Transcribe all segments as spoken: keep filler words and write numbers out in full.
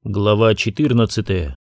Глава четырнадцатая.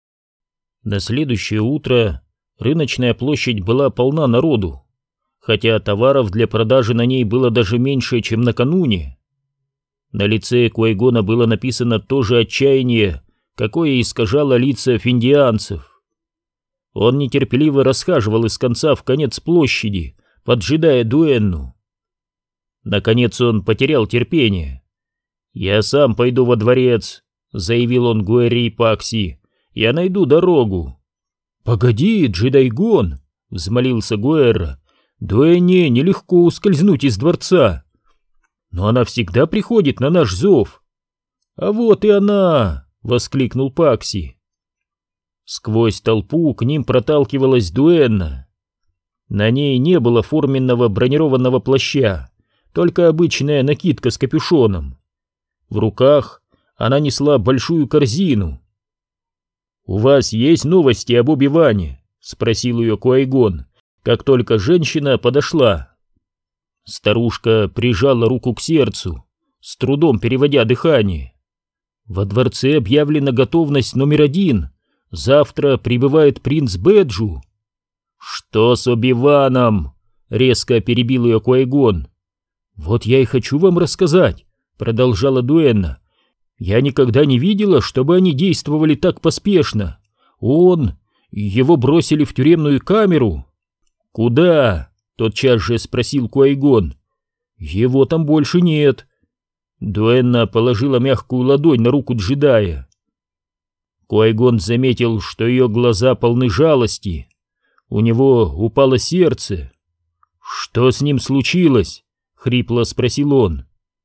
На следующее утро рыночная площадь была полна народу, хотя товаров для продажи на ней было даже меньше, чем накануне. На лице Куайгона было написано то же отчаяние, какое искажало лица финдианцев. Он нетерпеливо расхаживал из конца в конец площади, поджидая дуэнну. Наконец он потерял терпение. «Я сам пойду во дворец», — заявил он Гуэри и Пакси. «Я найду дорогу». «Погоди, Джедайгон», — взмолился Гуэрра. «Дуэнне нелегко ускользнуть из дворца. Но она всегда приходит на наш зов». «А вот и она!» — воскликнул Пакси. Сквозь толпу к ним проталкивалась дуэнна. На ней не было форменного бронированного плаща, только обычная накидка с капюшоном. В руках она несла большую корзину. «У вас есть новости об Оби-Ване?» — спросил ее Куайгон, как только женщина подошла. Старушка прижала руку к сердцу, с трудом переводя дыхание. «Во дворце объявлена готовность номер один. Завтра прибывает принц Бэджу». «Что с Оби-Ваном?» — резко перебил ее Куайгон. «Вот я и хочу вам рассказать», — продолжала дуэнна. «Я никогда не видела, чтобы они действовали так поспешно. Он... Его бросили в тюремную камеру». «Куда?» — тотчас же спросил Куайгон. «Его там больше нет». Дуэнна положила мягкую ладонь на руку джедая. Куайгон заметил, что ее глаза полны жалости. У него упало сердце. «Что с ним случилось?» — хрипло спросил он.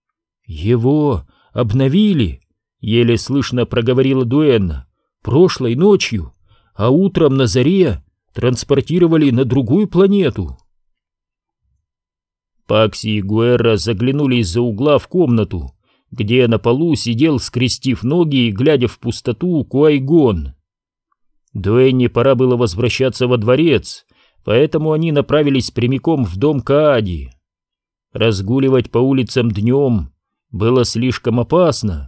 «Его обновили», — еле слышно проговорила дуэнна, — «прошлой ночью, а утром на заре транспортировали на другую планету». Пакси и Гуэрра заглянули из-за угла в комнату, где на полу сидел, скрестив ноги и глядя в пустоту, Куайгон. Дуэнне пора было возвращаться во дворец, поэтому они направились прямиком в дом Каади. Разгуливать по улицам днем было слишком опасно.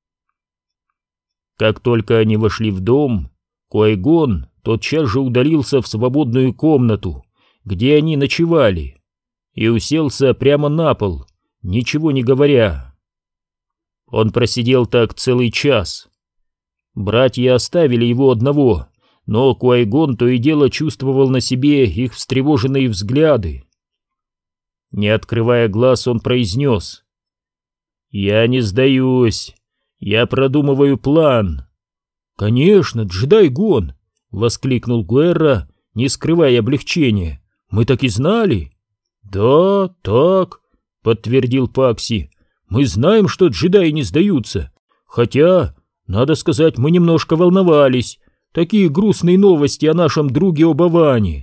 Как только они вошли в дом, Куайгон тотчас же удалился в свободную комнату, где они ночевали, и уселся прямо на пол, ничего не говоря. Он просидел так целый час. Братья оставили его одного, но Куайгон то и дело чувствовал на себе их встревоженные взгляды. Не открывая глаз, он произнес: «Я не сдаюсь. Я продумываю план». «Конечно, Джедайгон!» — воскликнул Гуэрра, не скрывая облегчения. «Мы так и знали». «Да, так», — подтвердил Пакси. «Мы знаем, что джедаи не сдаются. Хотя, надо сказать, мы немножко волновались. Такие грустные новости о нашем друге Оби-Ване».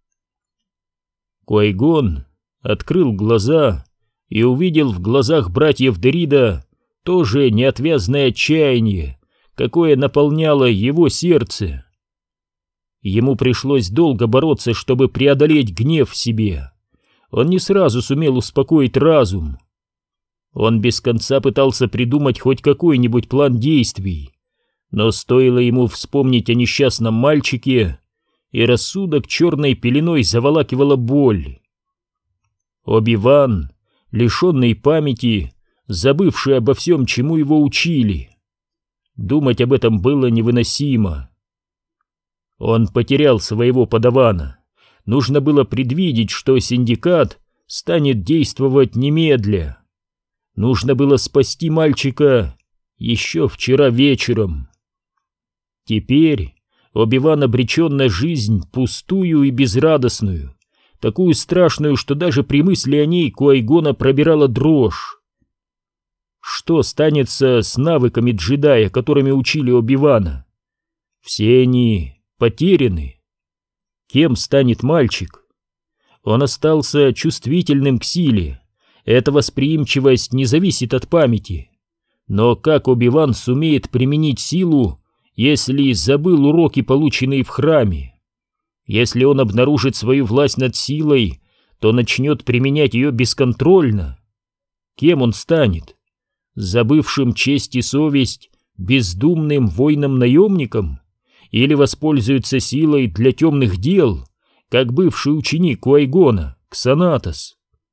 Куайгон открыл глаза и увидел в глазах братьев Дерида тоже неотвязное отчаяние, какое наполняло его сердце. Ему пришлось долго бороться, чтобы преодолеть гнев в себе. Он не сразу сумел успокоить разум. Он без конца пытался придумать хоть какой-нибудь план действий, но стоило ему вспомнить о несчастном мальчике, и рассудок черной пеленой заволакивала боль. Оби-Ван, лишенный памяти, забывший обо всем, чему его учили. Думать об этом было невыносимо. Он потерял своего подавана. Нужно было предвидеть, что синдикат станет действовать немедля. Нужно было спасти мальчика еще вчера вечером. Теперь Оби-Ван обречен на жизнь пустую и безрадостную, такую страшную, что даже при мысли о ней Куайгона пробирала дрожь. Что станется с навыками джедая, которыми учили Оби-Вана? Все они потеряны. Кем станет мальчик? Он остался чувствительным к силе. Эта восприимчивость не зависит от памяти. Но как Оби-Ван сумеет применить силу, если забыл уроки, полученные в храме? Если он обнаружит свою власть над силой, то начнет применять ее бесконтрольно. Кем он станет? Забывшим честь и совесть бездумным воином-наемником или воспользуется силой для темных дел, как бывший ученик Куайгона, Ксанатос?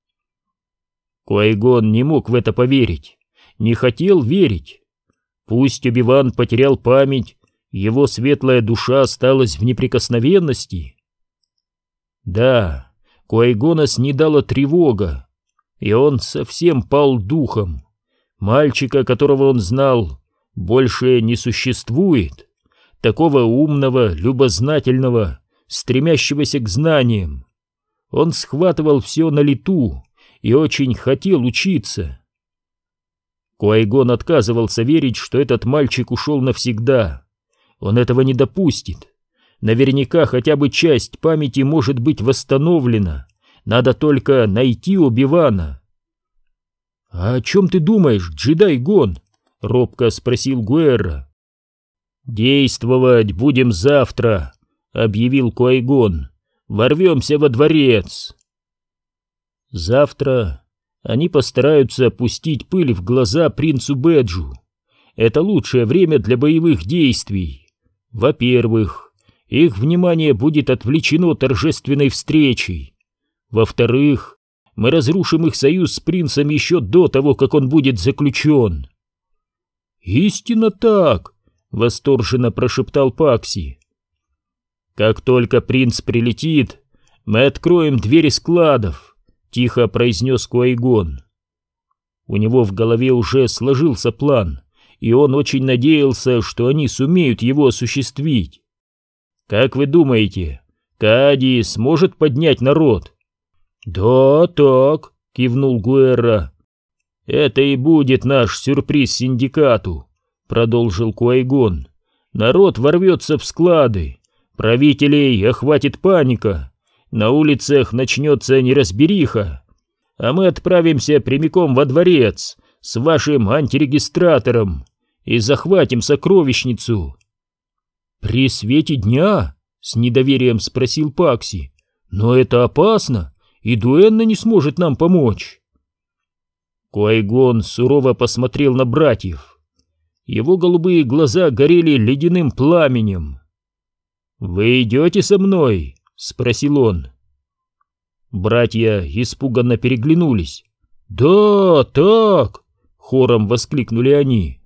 Куайгон не мог в это поверить, не хотел верить. Пусть Оби-Ван потерял память, его светлая душа осталась в неприкосновенности. Да, Куайгона снедала тревога, и он совсем пал духом. Мальчика, которого он знал, больше не существует, такого умного, любознательного, стремящегося к знаниям. Он схватывал все на лету и очень хотел учиться. Куайгон отказывался верить, что этот мальчик ушел навсегда. Он этого не допустит. Наверняка хотя бы часть памяти может быть восстановлена. Надо только найти Оби-Вана. «А о чем ты думаешь, джедай Гон?» — робко спросил Гуэрра. «Действовать будем завтра», — объявил Куайгон. «Ворвемся во дворец». Завтра они постараются пустить пыль в глаза принцу Бэджу. Это лучшее время для боевых действий. Во-первых, их внимание будет отвлечено торжественной встречей. Во-вторых, мы разрушим их союз с принцем еще до того, как он будет заключен. «Истинно так!» — восторженно прошептал Пакси. «Как только принц прилетит, мы откроем двери складов», — тихо произнес Куайгон. У него в голове уже сложился план, и он очень надеялся, что они сумеют его осуществить. «Как вы думаете, Каади сможет поднять народ?» «Да, так», — кивнул Гуэрра. «Это и будет наш сюрприз синдикату», — продолжил Куайгон. «Народ ворвется в склады, правителей охватит паника, на улицах начнется неразбериха, а мы отправимся прямиком во дворец с вашим антирегистратором и захватим сокровищницу». «При свете дня?» — с недоверием спросил Пакси. «Но это опасно, и Дуэнна не сможет нам помочь». Куайгон сурово посмотрел на братьев. Его голубые глаза горели ледяным пламенем. «Вы идете со мной?» — спросил он. Братья испуганно переглянулись. «Да, так!» — хором воскликнули они.